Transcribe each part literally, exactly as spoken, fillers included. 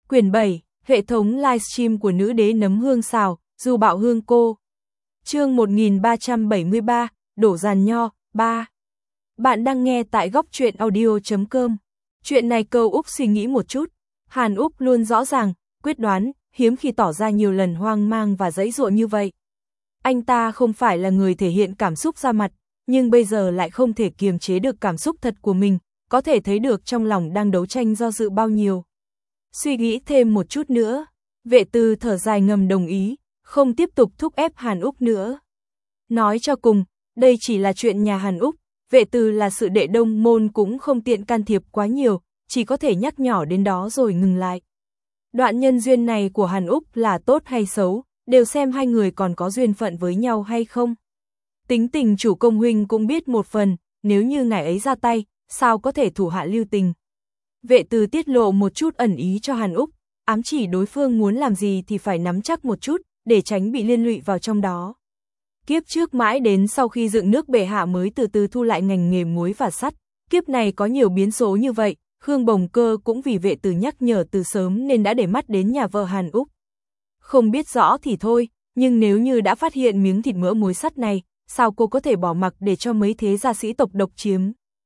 Quyển bảy, hệ thống livestream của nữ đế nấm hương xào, Du Bạo Hương cô. Chương một nghìn ba trăm bảy mươi ba, đổ giàn nho, ba. Bạn đang nghe tại góc truyện audio chấm com. Chuyện này câu Úc suy nghĩ một chút. Hàn Úc luôn rõ ràng, quyết đoán, hiếm khi tỏ ra nhiều lần hoang mang và giãy giụa như vậy. Anh ta không phải là người thể hiện cảm xúc ra mặt, nhưng bây giờ lại không thể kiềm chế được cảm xúc thật của mình, có thể thấy được trong lòng đang đấu tranh do dự bao nhiêu. Suy nghĩ thêm một chút nữa, Vệ Từ thở dài ngầm đồng ý, không tiếp tục thúc ép Hàn Úc nữa. Nói cho cùng, đây chỉ là chuyện nhà Hàn Úc, Vệ Từ là sự đệ đông môn cũng không tiện can thiệp quá nhiều, chỉ có thể nhắc nhỏ đến đó rồi ngừng lại. Đoạn nhân duyên này của Hàn Úc là tốt hay xấu, đều xem hai người còn có duyên phận với nhau hay không. Tính tình chủ công huynh cũng biết một phần, nếu như ngài ấy ra tay, sao có thể thủ hạ lưu tình. Vệ Từ tiết lộ một chút ẩn ý cho Hàn Úc, ám chỉ đối phương muốn làm gì thì phải nắm chắc một chút, để tránh bị liên lụy vào trong đó. Kiếp trước mãi đến sau khi dựng nước bệ hạ mới từ từ thu lại ngành nghề muối và sắt, kiếp này có nhiều biến số như vậy, Khương Bồng Cơ cũng vì Vệ Từ nhắc nhở từ sớm nên đã để mắt đến nhà vợ Hàn Úc. Không biết rõ thì thôi, nhưng nếu như đã phát hiện miếng thịt mỡ muối sắt này, sao cô có thể bỏ mặc để cho mấy thế gia sĩ tộc độc chiếm?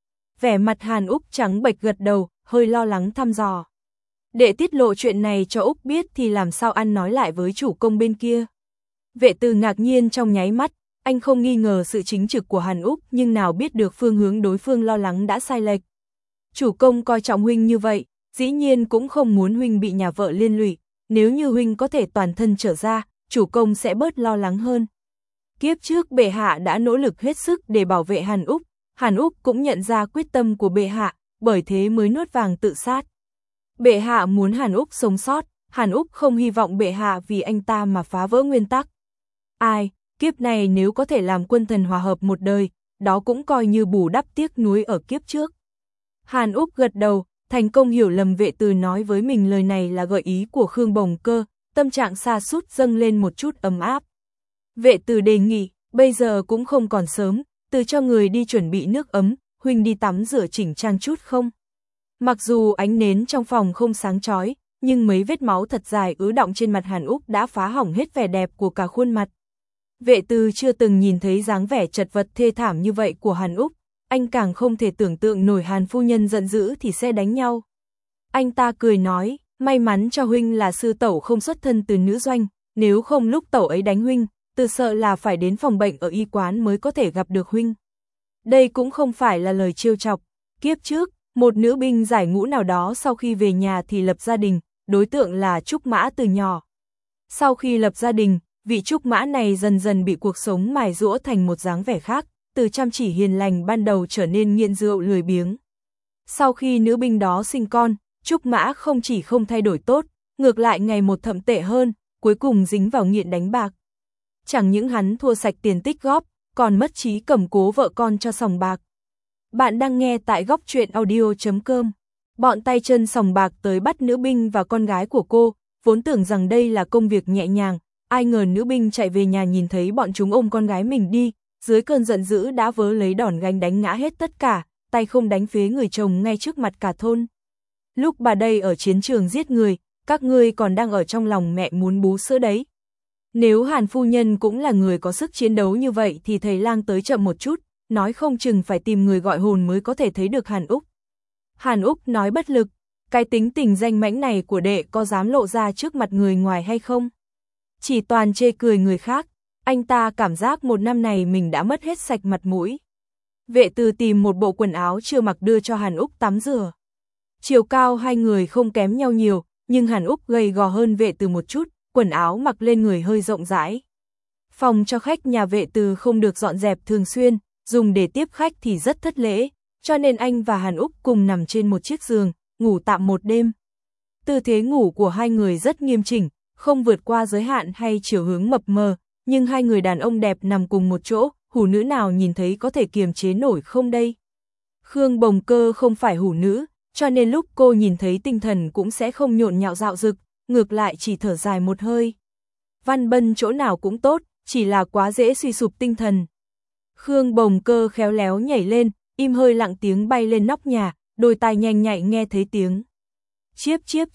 Vẻ mặt Hàn Úc trắng bệch gật đầu, hơi lo lắng thăm dò. Để tiết lộ chuyện này cho Úc biết thì làm sao ăn nói lại với chủ công bên kia. Vệ Từ ngạc nhiên trong nháy mắt, anh không nghi ngờ sự chính trực của Hàn Úc nhưng nào biết được phương hướng đối phương lo lắng đã sai lệch. Chủ công coi trọng huynh như vậy, dĩ nhiên cũng không muốn huynh bị nhà vợ liên lụy, nếu như huynh có thể toàn thân trở ra, chủ công sẽ bớt lo lắng hơn. Kiếp trước bệ hạ đã nỗ lực hết sức để bảo vệ Hàn Úc, Hàn Úc cũng nhận ra quyết tâm của bệ hạ, bởi thế mới nuốt vàng tự sát. Bệ hạ muốn Hàn Úc sống sót, Hàn Úc không hy vọng bệ hạ vì anh ta mà phá vỡ nguyên tắc. Ai, kiếp này nếu có thể làm quân thần hòa hợp một đời, đó cũng coi như bù đắp tiếc nuối ở kiếp trước. Hàn Úc gật đầu, thành công hiểu lầm Vệ Từ nói với mình lời này là gợi ý của Khương Bồng Cơ, tâm trạng sa sút dâng lên một chút ấm áp. Vệ Từ đề nghị, bây giờ cũng không còn sớm, Từ cho người đi chuẩn bị nước ấm, huynh đi tắm rửa chỉnh trang chút không? Mặc dù ánh nến trong phòng không sáng chói, nhưng mấy vết máu thật dài ứ đọng trên mặt Hàn Úc đã phá hỏng hết vẻ đẹp của cả khuôn mặt. Vệ Từ chưa từng nhìn thấy dáng vẻ chật vật thê thảm như vậy của Hàn Úc, anh càng không thể tưởng tượng nổi Hàn phu nhân giận dữ thì sẽ đánh nhau. Anh ta cười nói, may mắn cho huynh là sư tẩu không xuất thân từ nữ doanh, nếu không lúc tẩu ấy đánh huynh, Từ sợ là phải đến phòng bệnh ở y quán mới có thể gặp được huynh. Đây cũng không phải là lời trêu chọc, kiếp trước, một nữ binh giải ngũ nào đó sau khi về nhà thì lập gia đình, đối tượng là Trúc Mã từ nhỏ. Sau khi lập gia đình, vị Trúc Mã này dần dần bị cuộc sống mài giũa thành một dáng vẻ khác, từ chăm chỉ hiền lành ban đầu trở nên nghiện rượu lười biếng. Sau khi nữ binh đó sinh con, Trúc Mã không chỉ không thay đổi tốt, ngược lại ngày một thậm tệ hơn, cuối cùng dính vào nghiện đánh bạc. Chẳng những hắn thua sạch tiền tích góp, còn mất trí cầm cố vợ con cho sòng bạc. Bạn đang nghe tại góc truyện audio chấm com. Bọn tay chân sòng bạc tới bắt nữ binh và con gái của cô, vốn tưởng rằng đây là công việc nhẹ nhàng, ai ngờ nữ binh chạy về nhà nhìn thấy bọn chúng ôm con gái mình đi, dưới cơn giận dữ đã vớ lấy đòn gánh đánh ngã hết tất cả, tay không đánh phế người chồng ngay trước mặt cả thôn. Lúc bà đây ở chiến trường giết người, các ngươi còn đang ở trong lòng mẹ muốn bú sữa đấy. Nếu Hàn phu nhân cũng là người có sức chiến đấu như vậy thì thầy lang tới chậm một chút, nói không chừng phải tìm người gọi hồn mới có thể thấy được Hàn Úc. Hàn Úc nói bất lực, cái tính tình danh mãnh này của đệ có dám lộ ra trước mặt người ngoài hay không? Chỉ toàn chê cười người khác, anh ta cảm giác một năm này mình đã mất hết sạch mặt mũi. Vệ Từ tìm một bộ quần áo chưa mặc đưa cho Hàn Úc tắm rửa. Chiều cao hai người không kém nhau nhiều, nhưng Hàn Úc gầy gò hơn Vệ Từ một chút, quần áo mặc lên người hơi rộng rãi. Phòng cho khách nhà Vệ Từ không được dọn dẹp thường xuyên, dùng để tiếp khách thì rất thất lễ, cho nên anh và Hàn Úc cùng nằm trên một chiếc giường, ngủ tạm một đêm. Tư thế ngủ của hai người rất nghiêm chỉnh, không vượt qua giới hạn hay chiều hướng mập mờ, nhưng hai người đàn ông đẹp nằm cùng một chỗ, hủ nữ nào nhìn thấy có thể kiềm chế nổi không đây? Khương Bồng Cơ không phải hủ nữ, cho nên lúc cô nhìn thấy tinh thần cũng sẽ không nhộn nhạo dạo dực, ngược lại chỉ thở dài một hơi. Văn Bân chỗ nào cũng tốt, chỉ là quá dễ suy sụp tinh thần. Khương Bồng Cơ khéo léo nhảy lên, im hơi lặng tiếng bay lên nóc nhà, đôi tai nhanh nhạy nghe thấy tiếng. Chiếp chiếp chiếp,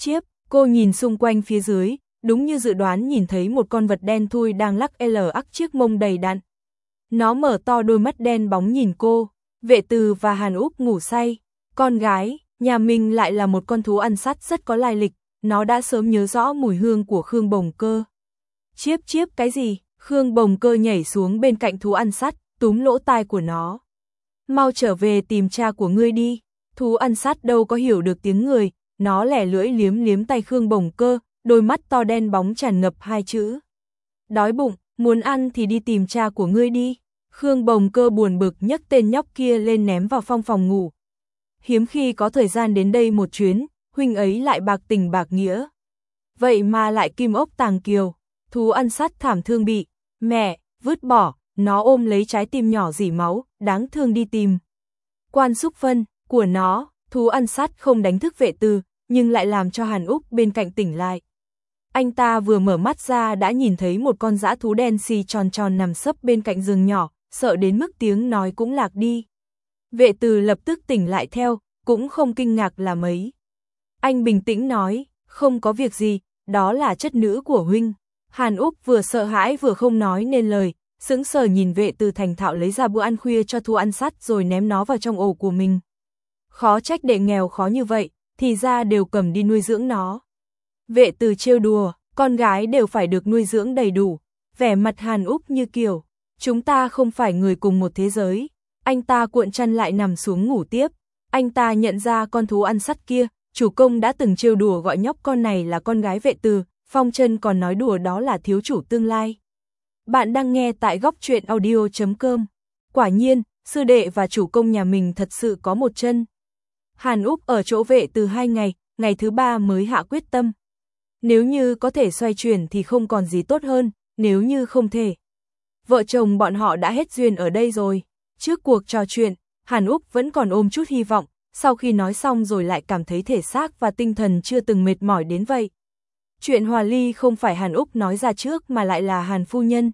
Cô nhìn xung quanh phía dưới, đúng như dự đoán nhìn thấy một con vật đen thui đang lắc lắc ắc chiếc mông đầy đặn. Nó mở to đôi mắt đen bóng nhìn cô. Vệ Từ và Hàn Úc ngủ say. Con gái, nhà mình lại là một con thú ăn sắt rất có lai lịch, nó đã sớm nhớ rõ mùi hương của Khương Bồng Cơ. Chiếp chiếp cái gì? Khương Bồng Cơ nhảy xuống bên cạnh thú ăn sắt, túm lỗ tai của nó. Mau trở về tìm cha của ngươi đi. Thú ăn sắt đâu có hiểu được tiếng người, nó lẻ lưỡi liếm liếm tay Khương Bồng Cơ, đôi mắt to đen bóng tràn ngập hai chữ. Đói bụng, muốn ăn thì đi tìm cha của ngươi đi. Khương Bồng Cơ buồn bực nhấc tên nhóc kia lên ném vào phong phòng ngủ. Hiếm khi có thời gian đến đây một chuyến, huynh ấy lại bạc tình bạc nghĩa. Vậy mà lại kim ốc tàng kiều, thú ăn sắt thảm thương bị mẹ vứt bỏ, nó ôm lấy trái tim nhỏ rỉ máu, đáng thương đi tìm quan xúc phân của nó. Thú ăn sắt không đánh thức Vệ Từ, nhưng lại làm cho Hàn Úc bên cạnh tỉnh lại. Anh ta vừa mở mắt ra đã nhìn thấy một con dã thú đen xì tròn tròn nằm sấp bên cạnh giường nhỏ, sợ đến mức tiếng nói cũng lạc đi. Vệ Từ lập tức tỉnh lại theo, cũng không kinh ngạc là mấy. Anh bình tĩnh nói, không có việc gì, đó là chất nữ của huynh. Hàn Úc vừa sợ hãi vừa không nói nên lời, sững sờ nhìn Vệ Từ thành thạo lấy ra bữa ăn khuya cho thú ăn sắt rồi ném nó vào trong ổ của mình. Khó trách đệ nghèo khó như vậy, thì ra đều cầm đi nuôi dưỡng nó. Vệ Từ trêu đùa, con gái đều phải được nuôi dưỡng đầy đủ. Vẻ mặt Hàn Úc như kiểu, chúng ta không phải người cùng một thế giới. Anh ta cuộn chăn lại nằm xuống ngủ tiếp. Anh ta nhận ra con thú ăn sắt kia, chủ công đã từng trêu đùa gọi nhóc con này là con gái Vệ Từ, Phong Chân còn nói đùa đó là thiếu chủ tương lai. Bạn đang nghe tại góc truyện audio chấm com. Quả nhiên, sư đệ và chủ công nhà mình thật sự có một chân. Hàn Úc ở chỗ Vệ Từ hai ngày, ngày thứ ba mới hạ quyết tâm. Nếu như có thể xoay chuyển thì không còn gì tốt hơn, nếu như không thể. Vợ chồng bọn họ đã hết duyên ở đây rồi. Trước cuộc trò chuyện, Hàn Úc vẫn còn ôm chút hy vọng, sau khi nói xong rồi lại cảm thấy thể xác và tinh thần chưa từng mệt mỏi đến vậy. Chuyện hòa ly không phải Hàn Úc nói ra trước mà lại là Hàn phu nhân.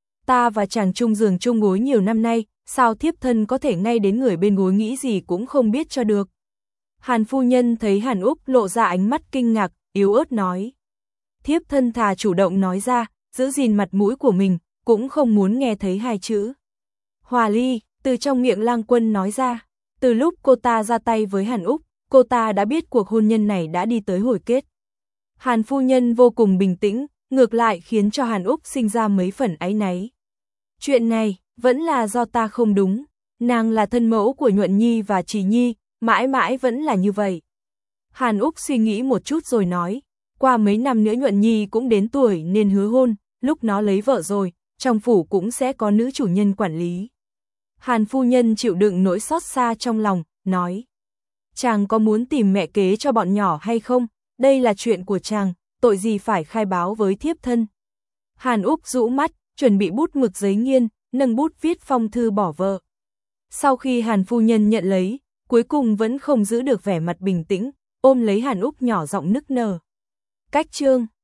Ta và chàng chung giường chung gối nhiều năm nay, sao thiếp thân có thể ngay đến người bên gối nghĩ gì cũng không biết cho được. Hàn phu nhân thấy Hàn Úc lộ ra ánh mắt kinh ngạc, yếu ớt nói. Thiếp thân thà chủ động nói ra, giữ gìn mặt mũi của mình, cũng không muốn nghe thấy hai chữ hòa ly từ trong miệng Lang Quân nói ra. Từ lúc cô ta ra tay với Hàn Úc, cô ta đã biết cuộc hôn nhân này đã đi tới hồi kết. Hàn phu nhân vô cùng bình tĩnh, ngược lại khiến cho Hàn Úc sinh ra mấy phần áy náy. Chuyện này, vẫn là do ta không đúng, nàng là thân mẫu của Nhuận Nhi và Trì Nhi, mãi mãi vẫn là như vậy. Hàn Úc suy nghĩ một chút rồi nói, qua mấy năm nữa Nhuận Nhi cũng đến tuổi nên hứa hôn, lúc nó lấy vợ rồi, trong phủ cũng sẽ có nữ chủ nhân quản lý. Hàn phu nhân chịu đựng nỗi xót xa trong lòng, nói. Chàng có muốn tìm mẹ kế cho bọn nhỏ hay không? Đây là chuyện của chàng, tội gì phải khai báo với thiếp thân. Hàn Úc rũ mắt, chuẩn bị bút mực giấy nghiên, nâng bút viết phong thư bỏ vợ. Sau khi Hàn phu nhân nhận lấy, cuối cùng vẫn không giữ được vẻ mặt bình tĩnh, ôm lấy Hàn Úc nhỏ giọng nức nở. Cách chương